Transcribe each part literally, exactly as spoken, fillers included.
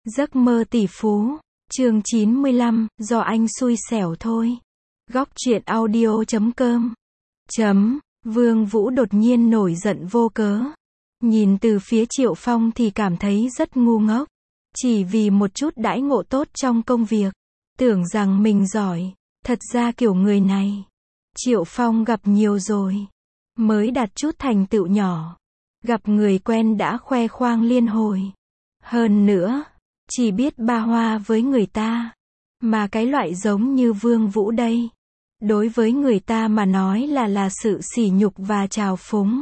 Giấc mơ tỷ phú, chương chín mươi lăm, do anh xui xẻo thôi. Góc truyện audio chấm com. Chấm, Vương Vũ đột nhiên nổi giận vô cớ. Nhìn từ phía Triệu Phong thì cảm thấy rất ngu ngốc. Chỉ vì một chút đãi ngộ tốt trong công việc. Tưởng rằng mình giỏi. Thật ra kiểu người này, Triệu Phong gặp nhiều rồi. Mới đạt chút thành tựu nhỏ. Gặp người quen đã khoe khoang liên hồi. Hơn nữa, chỉ biết ba hoa với người ta. Mà cái loại giống như Vương Vũ đây, đối với người ta mà nói là là sự sỉ nhục và trào phúng.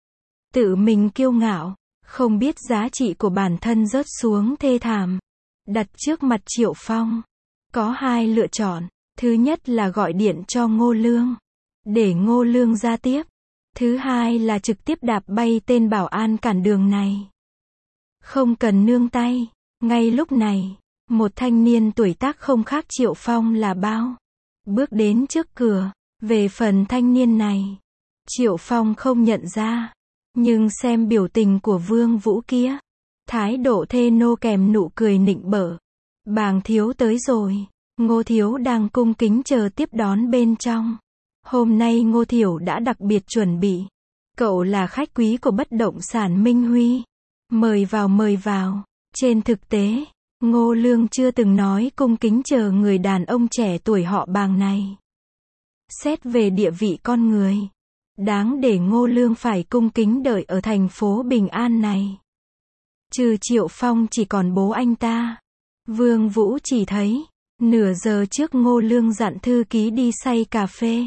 Tự mình kiêu ngạo, không biết giá trị của bản thân rớt xuống thê thảm. Đặt trước mặt Triệu Phong, có hai lựa chọn. Thứ nhất là gọi điện cho Ngô Lương, để Ngô Lương ra tiếp. Thứ hai là trực tiếp đạp bay tên bảo an cản đường này. Không cần nương tay. Ngay lúc này, một thanh niên tuổi tác không khác Triệu Phong là bao. Bước đến trước cửa. Về phần thanh niên này, Triệu Phong không nhận ra. Nhưng xem biểu tình của Vương Vũ kia, thái độ thê nô kèm nụ cười nịnh bợ. Bàng thiếu tới rồi. Ngô thiếu đang cung kính chờ tiếp đón bên trong. Hôm nay Ngô Thiểu đã đặc biệt chuẩn bị. Cậu là khách quý của bất động sản Minh Huy. Mời vào mời vào. Trên thực tế, Ngô Lương chưa từng nói cung kính chờ người đàn ông trẻ tuổi họ Bàng này. Xét về địa vị con người, đáng để Ngô Lương phải cung kính đợi ở thành phố Bình An này. Trừ Triệu Phong chỉ còn bố anh ta. Vương Vũ chỉ thấy, nửa giờ trước Ngô Lương dặn thư ký đi xay cà phê.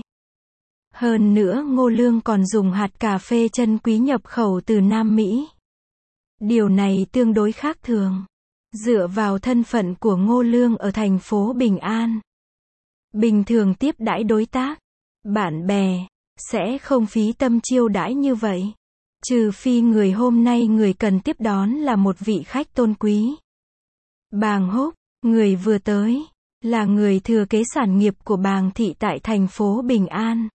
Hơn nữa Ngô Lương còn dùng hạt cà phê chân quý nhập khẩu từ Nam Mỹ. Điều này tương đối khác thường. Dựa vào thân phận của Ngô Lương ở thành phố Bình An, bình thường tiếp đãi đối tác, bạn bè, sẽ không phí tâm chiêu đãi như vậy. Trừ phi người hôm nay người cần tiếp đón là một vị khách tôn quý. Bàng Húc, người vừa tới, là người thừa kế sản nghiệp của Bàng thị tại thành phố Bình An.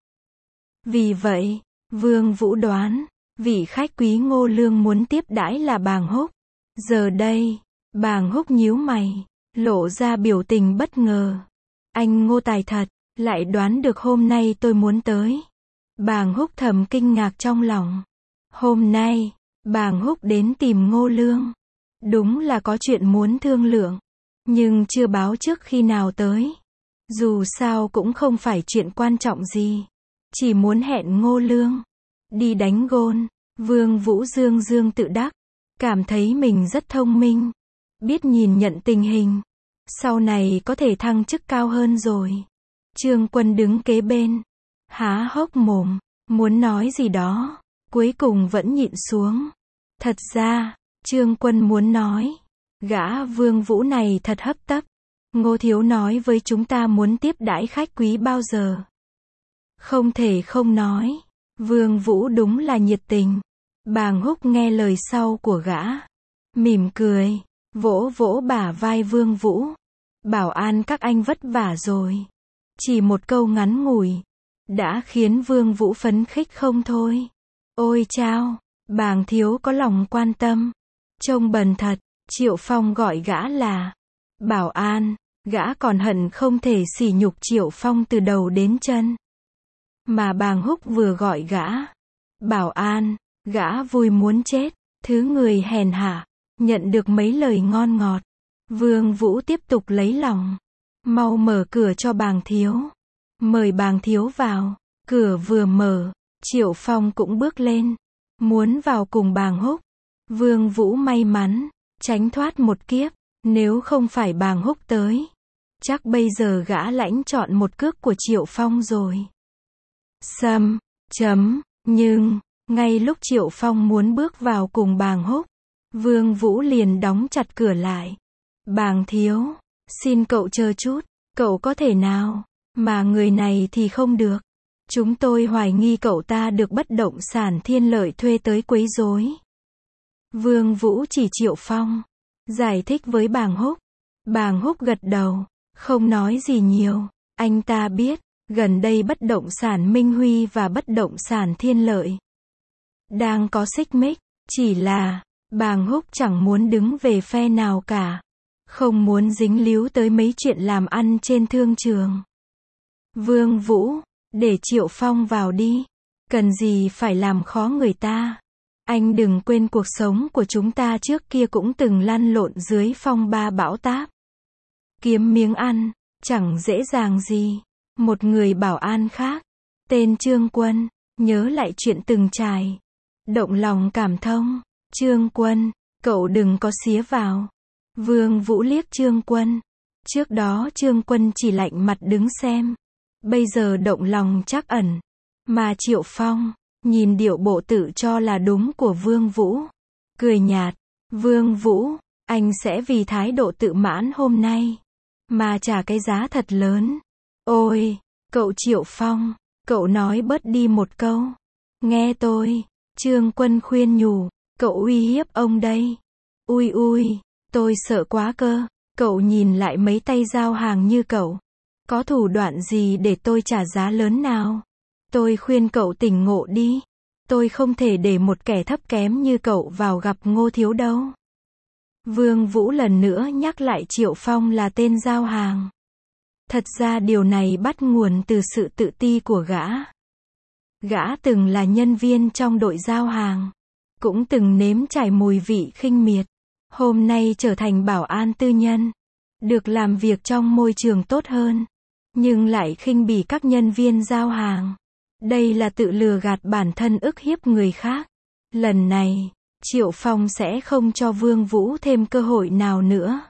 Vì vậy, Vương Vũ đoán, vị khách quý Ngô Lương muốn tiếp đãi là Bàng Húc. Giờ đây, Bàng Húc nhíu mày, lộ ra biểu tình bất ngờ. Anh Ngô tài thật, lại đoán được hôm nay tôi muốn tới. Bàng Húc thầm kinh ngạc trong lòng. Hôm nay, Bàng Húc đến tìm Ngô Lương. Đúng là có chuyện muốn thương lượng, nhưng chưa báo trước khi nào tới. Dù sao cũng không phải chuyện quan trọng gì. Chỉ muốn hẹn Ngô Lương đi đánh gôn. Vương Vũ dương dương tự đắc, cảm thấy mình rất thông minh, biết nhìn nhận tình hình, sau này có thể thăng chức cao hơn rồi. Trương Quân đứng kế bên, há hốc mồm, muốn nói gì đó, cuối cùng vẫn nhịn xuống. Thật ra, Trương Quân muốn nói, gã Vương Vũ này thật hấp tấp. Ngô thiếu nói với chúng ta muốn tiếp đãi khách quý bao giờ. Không thể không nói, Vương Vũ đúng là nhiệt tình. Bàng Húc nghe lời sau của gã, mỉm cười, vỗ vỗ bả vai Vương Vũ. Bảo an các anh vất vả rồi. Chỉ một câu ngắn ngủi, đã khiến Vương Vũ phấn khích không thôi. Ôi chao, Bàng thiếu có lòng quan tâm. Trông bần thật. Triệu Phong gọi gã là Bảo an, gã còn hận không thể sỉ nhục Triệu Phong từ đầu đến chân. Mà Bàng Húc vừa gọi gã Bảo an, gã vui muốn chết. Thứ người hèn hạ, nhận được mấy lời ngon ngọt. Vương Vũ tiếp tục lấy lòng. Mau mở cửa cho Bàng thiếu. Mời Bàng thiếu vào. Cửa vừa mở, Triệu Phong cũng bước lên, muốn vào cùng Bàng Húc. Vương Vũ may mắn, tránh thoát một kiếp. Nếu không phải Bàng Húc tới, chắc bây giờ gã lãnh chọn một cước của Triệu Phong rồi. Xâm, chấm, nhưng, ngay lúc Triệu Phong muốn bước vào cùng Bàng Húc, Vương Vũ liền đóng chặt cửa lại. Bàng thiếu, xin cậu chờ chút, cậu có thể nào, mà người này thì không được. Chúng tôi hoài nghi cậu ta được bất động sản Thiên Lợi thuê tới quấy rối. Vương Vũ chỉ Triệu Phong, giải thích với Bàng Húc. Bàng Húc gật đầu, không nói gì nhiều. Anh ta biết, gần đây bất động sản Minh Huy và bất động sản Thiên Lợi đang có xích mích, chỉ là Bàng Húc chẳng muốn đứng về phe nào cả. Không muốn dính líu tới mấy chuyện làm ăn trên thương trường. Vương Vũ, để Triệu Phong vào đi. Cần gì phải làm khó người ta. Anh đừng quên cuộc sống của chúng ta trước kia cũng từng lăn lộn dưới phong ba bão táp. Kiếm miếng ăn, chẳng dễ dàng gì. Một người bảo an khác, tên Trương Quân, nhớ lại chuyện từng trải. Động lòng cảm thông. Trương Quân, cậu đừng có xía vào. Vương Vũ liếc Trương Quân. Trước đó Trương Quân chỉ lạnh mặt đứng xem. Bây giờ động lòng trắc ẩn. Mà Triệu Phong, nhìn điệu bộ tự cho là đúng của Vương Vũ. Cười nhạt. Vương Vũ, anh sẽ vì thái độ tự mãn hôm nay mà trả cái giá thật lớn. Ôi, cậu Triệu Phong, cậu nói bớt đi một câu. Nghe tôi. Trương Quân khuyên nhủ. Cậu uy hiếp ông đây. Ui ui, tôi sợ quá cơ. Cậu nhìn lại mấy tay giao hàng như cậu. Có thủ đoạn gì để tôi trả giá lớn nào? Tôi khuyên cậu tỉnh ngộ đi. Tôi không thể để một kẻ thấp kém như cậu vào gặp Ngô Thiếu đâu. Vương Vũ lần nữa nhắc lại Triệu Phong là tên giao hàng. Thật ra điều này bắt nguồn từ sự tự ti của gã. Gã từng là nhân viên trong đội giao hàng. Cũng từng nếm trải mùi vị khinh miệt. Hôm nay trở thành bảo an tư nhân. Được làm việc trong môi trường tốt hơn. Nhưng lại khinh bỉ các nhân viên giao hàng. Đây là tự lừa gạt bản thân ức hiếp người khác. Lần này, Triệu Phong sẽ không cho Vương Vũ thêm cơ hội nào nữa.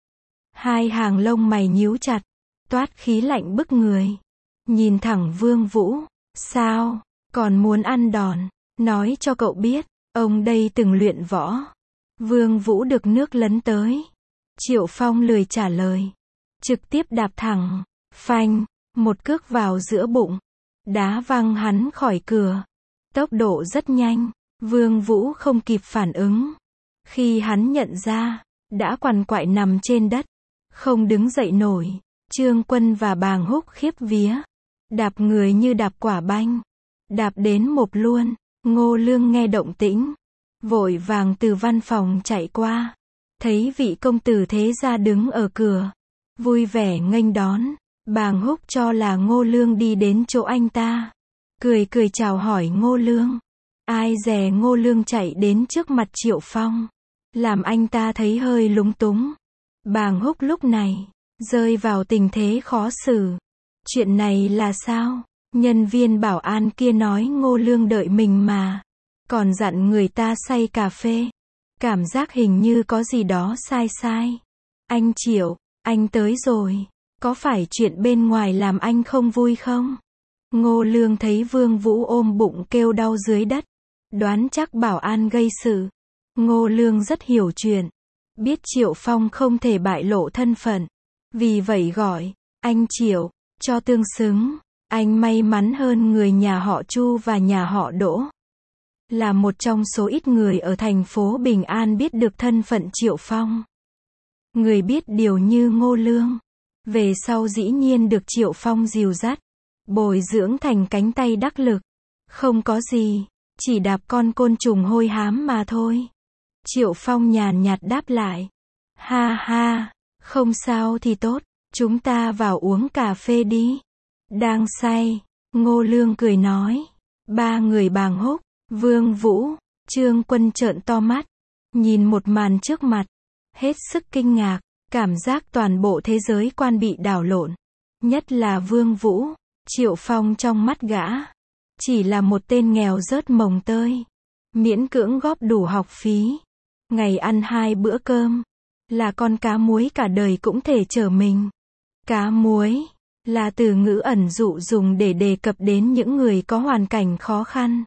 Hai hàng lông mày nhíu chặt. Toát khí lạnh bức người. Nhìn thẳng Vương Vũ. Sao? Còn muốn ăn đòn? Nói cho cậu biết. Ông đây từng luyện võ. Vương Vũ được nước lấn tới. Triệu Phong lười trả lời. Trực tiếp đạp thẳng. Phanh. Một cước vào giữa bụng. Đá văng hắn khỏi cửa. Tốc độ rất nhanh. Vương Vũ không kịp phản ứng. Khi hắn nhận ra, đã quằn quại nằm trên đất. Không đứng dậy nổi. Trương Quân và Bàng Húc khiếp vía. Đạp người như đạp quả banh. Đạp đến mộp luôn. Ngô Lương nghe động tĩnh. Vội vàng từ văn phòng chạy qua. Thấy vị công tử thế gia đứng ở cửa. Vui vẻ nghênh đón. Bàng Húc cho là Ngô Lương đi đến chỗ anh ta. Cười cười chào hỏi Ngô Lương. Ai dè Ngô Lương chạy đến trước mặt Triệu Phong. Làm anh ta thấy hơi lúng túng. Bàng Húc lúc này, rơi vào tình thế khó xử. Chuyện này là sao? Nhân viên bảo an kia nói Ngô Lương đợi mình mà. Còn dặn người ta xay cà phê. Cảm giác hình như có gì đó sai sai. Anh Triệu, anh tới rồi. Có phải chuyện bên ngoài làm anh không vui không? Ngô Lương thấy Vương Vũ ôm bụng kêu đau dưới đất. Đoán chắc bảo an gây sự. Ngô Lương rất hiểu chuyện. Biết Triệu Phong không thể bại lộ thân phận. Vì vậy gọi, anh Triệu, cho tương xứng. Anh may mắn hơn người nhà họ Chu và nhà họ Đỗ. Là một trong số ít người ở thành phố Bình An biết được thân phận Triệu Phong. Người biết điều như Ngô Lương. Về sau dĩ nhiên được Triệu Phong dìu dắt. Bồi dưỡng thành cánh tay đắc lực. Không có gì. Chỉ đạp con côn trùng hôi hám mà thôi. Triệu Phong nhàn nhạt đáp lại. Ha ha. Không sao thì tốt. Chúng ta vào uống cà phê đi. Đang say. Ngô Lương cười nói. Ba người Bàng Húc, Vương Vũ, Trương Quân trợn to mắt. Nhìn một màn trước mặt. Hết sức kinh ngạc. Cảm giác toàn bộ thế giới quan bị đảo lộn. Nhất là Vương Vũ. Triệu Phong trong mắt gã. Chỉ là một tên nghèo rớt mồng tơi. Miễn cưỡng góp đủ học phí. Ngày ăn hai bữa cơm. Là con cá muối cả đời cũng thể chở mình. Cá muối. Là từ ngữ ẩn dụ dùng để đề cập đến những người có hoàn cảnh khó khăn.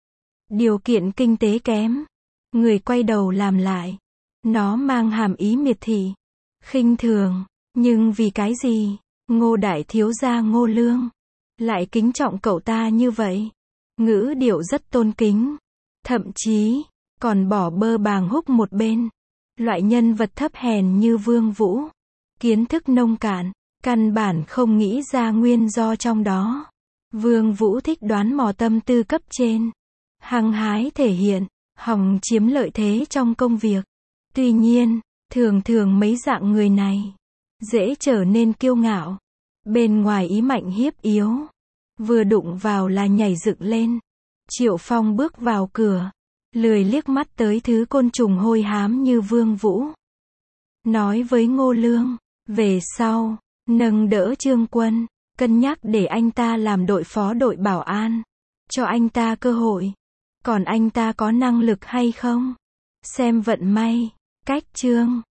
Điều kiện kinh tế kém. Người quay đầu làm lại. Nó mang hàm ý miệt thị. Khinh thường. Nhưng vì cái gì? Ngô đại thiếu gia Ngô Lương lại kính trọng cậu ta như vậy. Ngữ điệu rất tôn kính. Thậm chí, còn bỏ bơ Bàng Húc một bên. Loại nhân vật thấp hèn như Vương Vũ. Kiến thức nông cạn. Căn bản không nghĩ ra nguyên do trong đó. Vương Vũ thích đoán mò tâm tư cấp trên. Hăng hái thể hiện. Hòng chiếm lợi thế trong công việc. Tuy nhiên, Thường thường mấy dạng người này dễ trở nên kiêu ngạo, bên ngoài ý mạnh hiếp yếu, vừa đụng vào là nhảy dựng lên. Triệu Phong bước vào cửa, lười liếc mắt tới thứ côn trùng hôi hám như Vương Vũ. Nói với Ngô Lương, về sau, nâng đỡ Trương Quân, cân nhắc để anh ta làm đội phó đội bảo an. Cho anh ta cơ hội. Còn anh ta có năng lực hay không? Xem vận may. Cách chương